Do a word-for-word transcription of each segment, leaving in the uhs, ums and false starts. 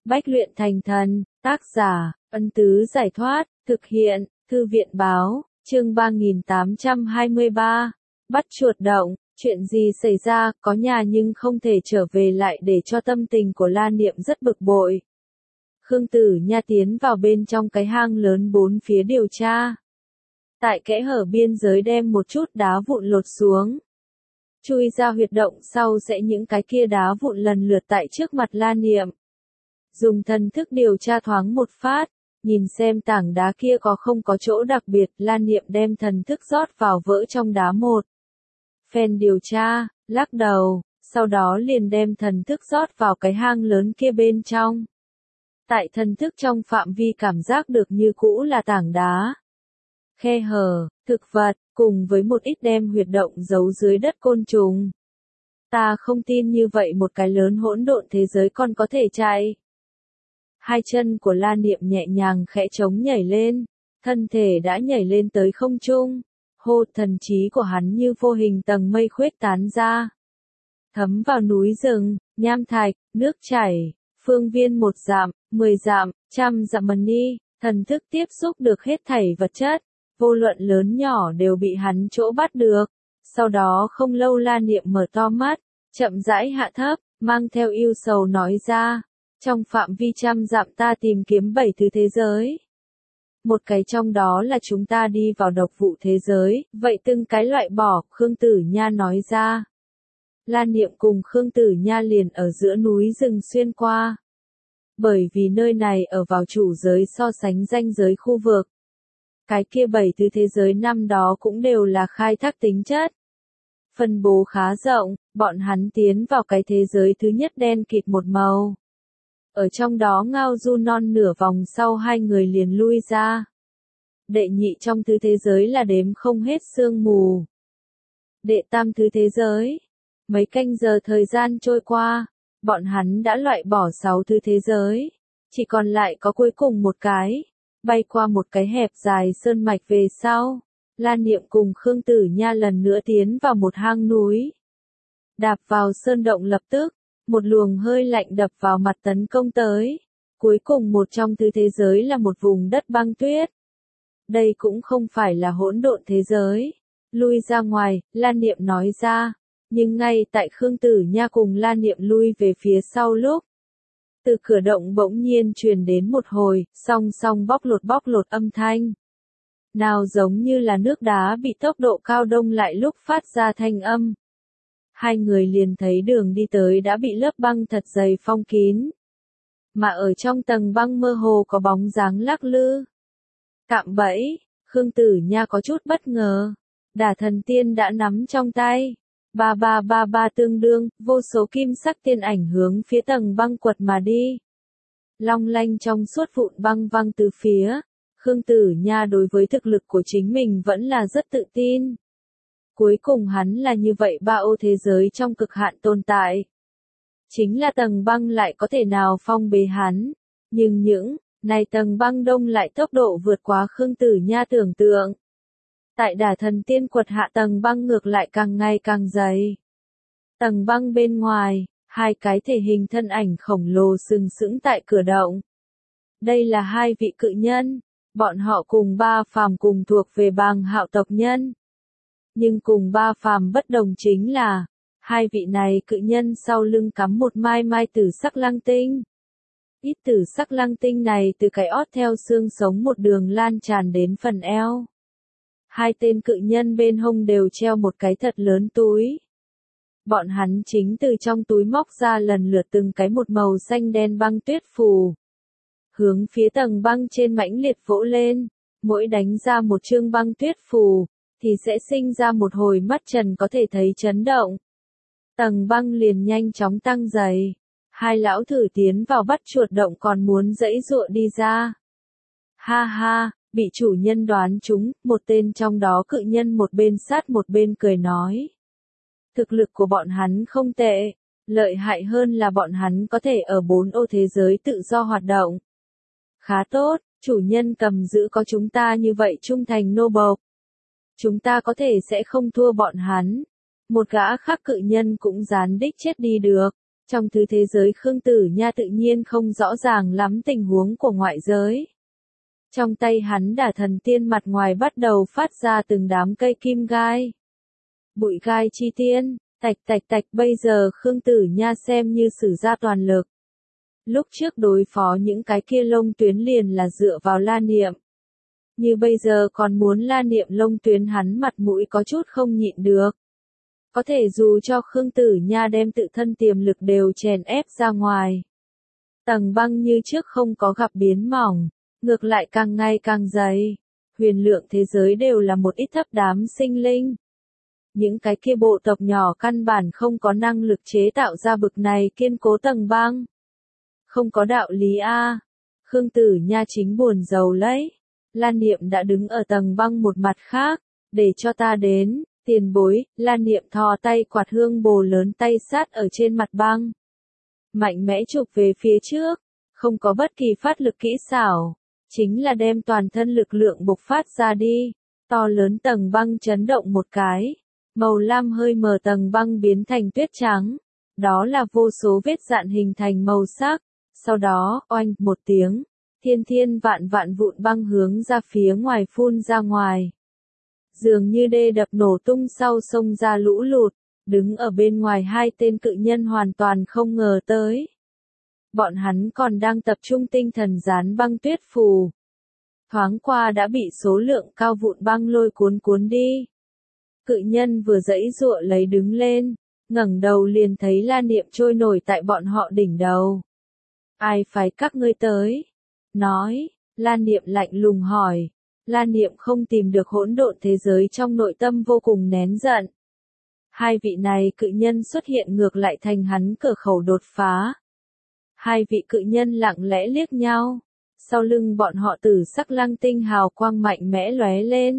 Bách luyện thành thần, tác giả, Ân Tứ Giải Thoát, thực hiện, Thư viện Báo, chương ba nghìn tám trăm hai mươi ba, bắt chuột động, chuyện gì xảy ra, có nhà nhưng không thể trở về lại để cho tâm tình của La Niệm rất bực bội. Khương Tử Nha tiến vào bên trong cái hang lớn bốn phía điều tra. Tại kẽ hở biên giới đem một chút đá vụn lột xuống. Chui ra huyệt động sau sẽ những cái kia đá vụn lần lượt tại trước mặt La Niệm. Dùng thần thức điều tra thoáng một phát, nhìn xem tảng đá kia có không có chỗ đặc biệt, La Niệm đem thần thức rót vào vỡ trong đá một. Phen điều tra, lắc đầu, sau đó liền đem thần thức rót vào cái hang lớn kia bên trong. Tại thần thức trong phạm vi cảm giác được như cũ là tảng đá, khe hở, thực vật, cùng với một ít đem huyệt động giấu dưới đất côn trùng. Ta không tin như vậy một cái lớn hỗn độn thế giới còn có thể chạy. Hai chân của La Niệm nhẹ nhàng khẽ trống nhảy lên, thân thể đã nhảy lên tới không trung. Hô, thần trí của hắn như vô hình tầng mây khuếch tán ra. Thấm vào núi rừng, nham thạch, nước chảy, phương viên một dặm, mười dặm, trăm dặm mần ni, thần thức tiếp xúc được hết thảy vật chất, vô luận lớn nhỏ đều bị hắn chỗ bắt được. Sau đó không lâu La Niệm mở to mắt, chậm rãi hạ thấp, mang theo yêu sầu nói ra. Trong phạm vi trăm dặm ta tìm kiếm bảy thứ thế giới. Một cái trong đó là chúng ta đi vào độc vụ thế giới, vậy từng cái loại bỏ, Khương Tử Nha nói ra. La Niệm cùng Khương Tử Nha liền ở giữa núi rừng xuyên qua. Bởi vì nơi này ở vào chủ giới so sánh ranh giới khu vực. Cái kia bảy thứ thế giới năm đó cũng đều là khai thác tính chất. Phân bố khá rộng, bọn hắn tiến vào cái thế giới thứ nhất đen kịt một màu. Ở trong đó ngao du non nửa vòng sau hai người liền lui ra. Đệ nhị trong thứ thế giới là đếm không hết sương mù. Đệ tam thứ thế giới. Mấy canh giờ thời gian trôi qua, bọn hắn đã loại bỏ sáu thứ thế giới. Chỉ còn lại có cuối cùng một cái. Bay qua một cái hẹp dài sơn mạch về sau. La Niệm cùng Khương Tử Nha lần nữa tiến vào một hang núi. Đạp vào sơn động lập tức. Một luồng hơi lạnh đập vào mặt tấn công tới. Cuối cùng một trong thứ thế giới là một vùng đất băng tuyết. Đây cũng không phải là hỗn độn thế giới. Lui ra ngoài, La Niệm nói ra. Nhưng ngay tại Khương Tử Nha cùng La Niệm lui về phía sau lúc. Từ cửa động bỗng nhiên truyền đến một hồi, song song bóc lột bóc lột âm thanh. Nào giống như là nước đá bị tốc độ cao đông lại lúc phát ra thanh âm. Hai người liền thấy đường đi tới đã bị lớp băng thật dày phong kín. Mà ở trong tầng băng mơ hồ có bóng dáng lắc lư. Cạm bẫy, Khương Tử Nha có chút bất ngờ. Đả thần tiên đã nắm trong tay. Ba ba ba ba tương đương, vô số kim sắc tiên ảnh hướng phía tầng băng quật mà đi. Long lanh trong suốt vụn băng văng từ phía. Khương Tử Nha đối với thực lực của chính mình vẫn là rất tự tin. Cuối cùng hắn là như vậy ba ô thế giới trong cực hạn tồn tại. Chính là tầng băng lại có thể nào phong bế hắn. Nhưng những, này tầng băng đông lại tốc độ vượt quá Khương Tử Nha tưởng tượng. Tại Đả thần tiên quật hạ tầng băng ngược lại càng ngày càng dày. Tầng băng bên ngoài, hai cái thể hình thân ảnh khổng lồ sừng sững tại cửa động. Đây là hai vị cự nhân, bọn họ cùng Ba Phàm cùng thuộc về Bàng Hạo tộc nhân. Nhưng cùng Ba Phàm bất đồng chính là, hai vị này cự nhân sau lưng cắm một mai mai tử sắc lăng tinh. Ít tử sắc lăng tinh này từ cái ót theo xương sống một đường lan tràn đến phần eo. Hai tên cự nhân bên hông đều treo một cái thật lớn túi. Bọn hắn chính từ trong túi móc ra lần lượt từng cái một màu xanh đen băng tuyết phù. Hướng phía tầng băng trên mãnh liệt vỗ lên, mỗi đánh ra một chương băng tuyết phù, thì sẽ sinh ra một hồi mắt trần có thể thấy chấn động. Tầng băng liền nhanh chóng tăng dày. Hai lão thử tiến vào bắt chuột động còn muốn giãy giụa đi ra. Ha ha, bị chủ nhân đoán trúng, một tên trong đó cự nhân một bên sát một bên cười nói. Thực lực của bọn hắn không tệ, lợi hại hơn là bọn hắn có thể ở bốn ô thế giới tự do hoạt động. Khá tốt, chủ nhân cầm giữ có chúng ta như vậy trung thành nô bộc. Chúng ta có thể sẽ không thua bọn hắn. Một gã khác cự nhân cũng gián đích chết đi được. Trong thứ thế giới Khương Tử Nha tự nhiên không rõ ràng lắm tình huống của ngoại giới. Trong tay hắn đả thần tiên mặt ngoài bắt đầu phát ra từng đám cây kim gai. Bụi gai chi tiên, tạch tạch tạch bây giờ Khương Tử Nha xem như sử ra toàn lực. Lúc trước đối phó những cái kia lông tuyến liền là dựa vào La Niệm. Như bây giờ còn muốn La Niệm lông tuyến hắn mặt mũi có chút không nhịn được. Có thể dù cho Khương Tử Nha đem tự thân tiềm lực đều chèn ép ra ngoài. Tầng băng như trước không có gặp biến mỏng, ngược lại càng ngày càng dày. Huyền lượng thế giới đều là một ít thấp đám sinh linh. Những cái kia bộ tộc nhỏ căn bản không có năng lực chế tạo ra bực này kiên cố tầng băng. Không có đạo lý a. Khương Tử Nha chính buồn rầu lấy. Lan Niệm đã đứng ở tầng băng một mặt khác, để cho ta đến, tiền bối. Lan Niệm thò tay quạt hương bồ lớn tay sát ở trên mặt băng. Mạnh mẽ chụp về phía trước, không có bất kỳ phát lực kỹ xảo, chính là đem toàn thân lực lượng bộc phát ra đi. To lớn tầng băng chấn động một cái, màu lam hơi mờ tầng băng biến thành tuyết trắng. Đó là vô số vết dạn hình thành màu sắc. Sau đó, oanh, một tiếng, thiên thiên vạn vạn vụn băng hướng ra phía ngoài phun ra ngoài. Dường như đê đập nổ tung sau sông ra lũ lụt, đứng ở bên ngoài hai tên cự nhân hoàn toàn không ngờ tới. Bọn hắn còn đang tập trung tinh thần dán băng tuyết phù. Thoáng qua đã bị số lượng cao vụn băng lôi cuốn cuốn đi. Cự nhân vừa giãy giụa lấy đứng lên, ngẩng đầu liền thấy La Niệm trôi nổi tại bọn họ đỉnh đầu. Ai phái các ngươi tới? Nói, La Niệm lạnh lùng hỏi. La Niệm không tìm được hỗn độn thế giới trong nội tâm vô cùng nén giận. Hai vị này cự nhân xuất hiện ngược lại thành hắn cửa khẩu đột phá. Hai vị cự nhân lặng lẽ liếc nhau. Sau lưng bọn họ tử sắc lăng tinh hào quang mạnh mẽ lóe lên.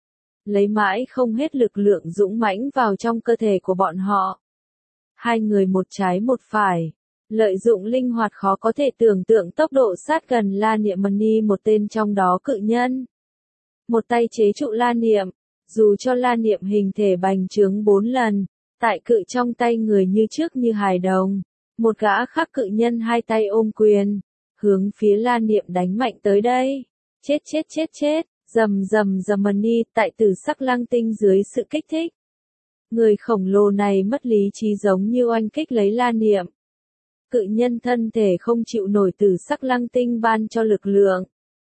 Lấy mãi không hết lực lượng dũng mãnh vào trong cơ thể của bọn họ. Hai người một trái một phải. Lợi dụng linh hoạt khó có thể tưởng tượng tốc độ sát gần La Niệm Mani một tên trong đó cự nhân. Một tay chế trụ La Niệm, dù cho La Niệm hình thể bành trướng bốn lần, tại cự trong tay người như trước như hài đồng. Một gã khác cự nhân hai tay ôm quyền, hướng phía La Niệm đánh mạnh tới đây. Chết chết chết chết, rầm rầm rầm Mani tại tử sắc lăng tinh dưới sự kích thích. Người khổng lồ này mất lý trí giống như oanh kích lấy La Niệm. Cự nhân thân thể không chịu nổi tử sắc lăng tinh ban cho lực lượng.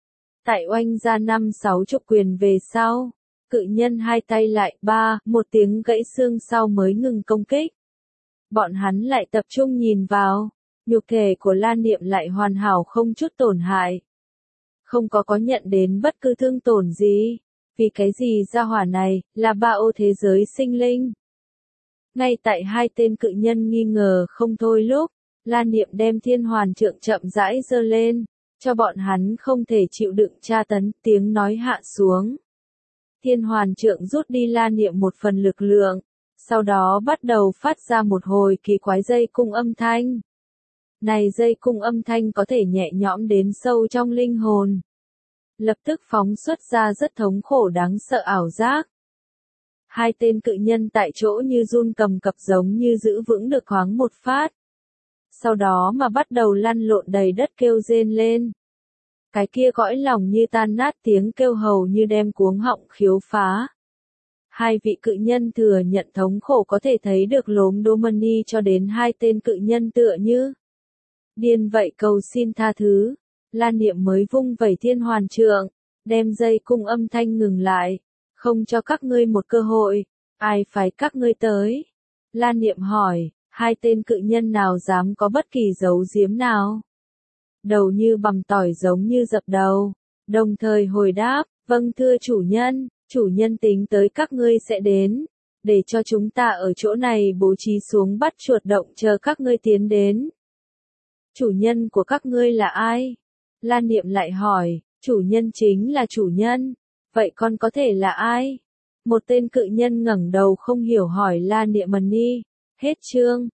Tại oanh ra năm sáu chục quyền về sau, cự nhân hai tay lại ba, một tiếng gãy xương sau mới ngừng công kích. Bọn hắn lại tập trung nhìn vào, nhục thể của La Niệm lại hoàn hảo không chút tổn hại. Không có có nhận đến bất cứ thương tổn gì, vì cái gì gia hỏa này, là ba ô thế giới sinh linh. Ngay tại hai tên cự nhân nghi ngờ không thôi lúc, La Niệm đem thiên hoàn trượng chậm rãi giơ lên, cho bọn hắn không thể chịu đựng tra tấn, tiếng nói hạ xuống. Thiên hoàn trượng rút đi La Niệm một phần lực lượng, sau đó bắt đầu phát ra một hồi kỳ quái dây cung âm thanh. Này dây cung âm thanh có thể nhẹ nhõm đến sâu trong linh hồn. Lập tức phóng xuất ra rất thống khổ đáng sợ ảo giác. Hai tên cự nhân tại chỗ như run cầm cập giống như giữ vững được khoáng một phát. Sau đó mà bắt đầu lăn lộn đầy đất kêu rên lên. Cái kia cõi lòng như tan nát tiếng kêu hầu như đem cuống họng khiếu phá. Hai vị cự nhân thừa nhận thống khổ có thể thấy được lốm đố Mani cho đến hai tên cự nhân tựa như điên vậy cầu xin tha thứ. La Niệm mới vung vẩy thiên hoàn trượng, đem dây cung âm thanh ngừng lại, không cho các ngươi một cơ hội. Ai phái các ngươi tới? La Niệm hỏi. Hai tên cự nhân nào dám có bất kỳ giấu giếm nào? Đầu như bằm tỏi giống như dập đầu, đồng thời hồi đáp, vâng thưa chủ nhân, chủ nhân tính tới các ngươi sẽ đến, để cho chúng ta ở chỗ này bố trí xuống bắt chuột động chờ các ngươi tiến đến. Chủ nhân của các ngươi là ai? La Niệm lại hỏi, chủ nhân chính là chủ nhân, vậy con có thể là ai? Một tên cự nhân ngẩng đầu không hiểu hỏi La Niệm Mani. Hết chương.